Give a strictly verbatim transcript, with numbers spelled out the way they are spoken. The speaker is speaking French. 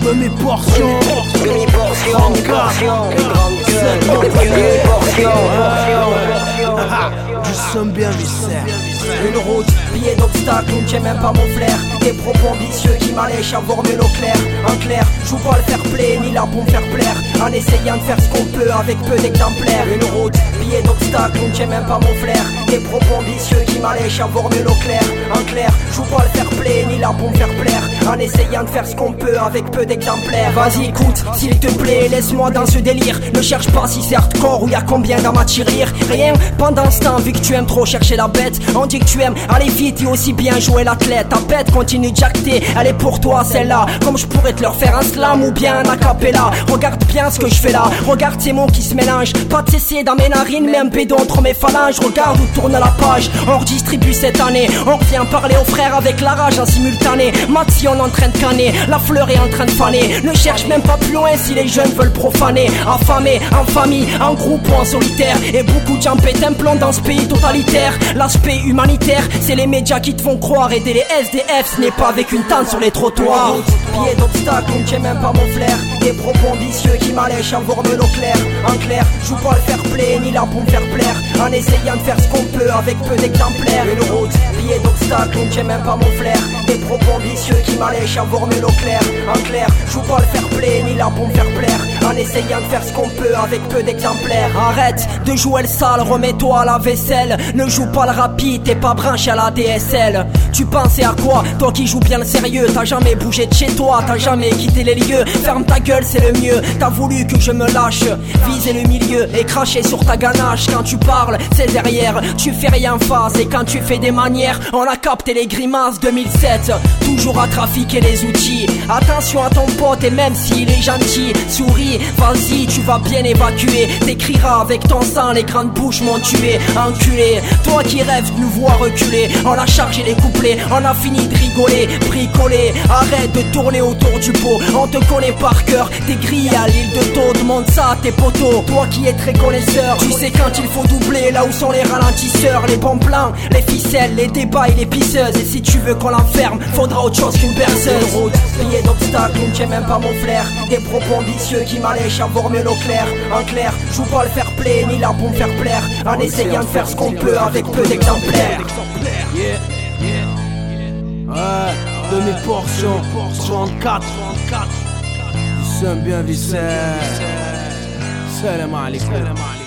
Demi-portion, Demi-portion, trente-quatre, demi-portion, du somme bien viscère. une route, billet d'obstacles, on ne tient même pas mon flair. Des propos ambitieux qui m'allèchent à voir l'eau clair. En clair, joue pas le fair play ni là pour me faire plaire. En essayant de faire ce qu'on peut avec peu d'exemplaires. Une route, billet d'obstacles, on ne tient même pas mon flair. Des propos ambitieux qui m'allèchent à voir l'eau clair. En clair, joue pas le fair play ni là pour me faire plaire. En essayant de faire ce qu'on peut avec peu d'exemplaires. Vas-y écoute, s'il te plaît, laisse-moi dans ce délire. Ne cherche pas si c'est hardcore ou y'a combien dans ma tirelire. Rien, pendant ce temps, vu que tu aimes trop chercher la bête. On dit que tu aimes aller vite et aussi bien jouer l'athlète. Ta bête continue de jacter, elle est pour toi celle-là. Comme je pourrais te leur faire un slam ou bien un acapella. Regarde bien ce que je fais là, regarde ces mots qui se mélangent. Pas de cesser dans mes narines, mais un bédon entre mes phalanges. Regarde où tourne la page, on redistribue cette année. On revient parler aux frères avec la rage en simultané. Maxi on est en train de canner, la fleur est en train de faner. Ne cherche même pas plus loin si les jeunes veulent profaner. Affamés, en famille, en groupe ou en solitaire. Et beaucoup de gens pètent un plomb dans ce pays totalitaire. L'aspect humanitaire, c'est les médias qui te font croire. Aider les S D F, ce n'est pas avec une tente sur les trottoirs. Billet d'obstacles, on ne tient même pas mon flair. Des propos ambitieux qui m'allèchent à voir de l'eau claire. En clair, joue pas le fair play ni là pour me faire plaire. En essayant de faire ce qu'on peut avec peu d'exemplaires. Une route, billet d'obstacles, on ne tient même pas mon flair. Des propos ambitieux qui m'allèchent à voir de l'eau claire. En clair, joue pas le fair play ni là pour me faire plaire. En essayant de faire ce qu'on peut avec peu d'exemplaires. Arrête de jouer le sale, remets-toi à la vaisselle. Ne joue pas le rapide, t'es pas branché à la D S L. Tu pensais à quoi, toi qui joues bien le sérieux? T'as jamais bougé de chez toi, t'as jamais quitté les lieux. Ferme ta gueule, c'est le mieux. T'as voulu que je me lâche, viser le milieu et cracher sur ta ganache. Quand tu parles, c'est derrière, tu fais rien face. Et quand tu fais des manières, on a capté les grimaces. Deux mille sept, toujours à trafiquer les outils. Attention à ton pote et même s'il est gentil, souris, vas-y, tu vas bien évacuer. T'écriras avec ton sang, les grandes bouches m'ont tué. Enculé, toi qui rêves de nous voir reculer. On a chargé les couplets, on a fini de rigoler. Bricoler, arrête de tourner autour du pot. On te connaît par cœur, t'es grillé à l'île de Taux. Demande ça à tes potos, toi qui es très connaisseur. Tu sais quand il faut doubler, là où sont les ralentisseurs. Les bons plans, les ficelles, les débats et les pisseuses. Et si tu veux qu'on l'enferme, faudra autre chose qu'une berceuse. Route, billet d'obstacles, on ne tient même pas mon flair. Des propos ambitieux qui m'allèchent à voir mieux l'eau claire. En clair, joue pas le fair play ni là pour me faire plaire. En essayant de faire ce qu'on peut avec peu d'exemplaires. Yeah, yeah, ouais, demi-portion, trente-quatre, du somme bien viscère. Salam alaikum.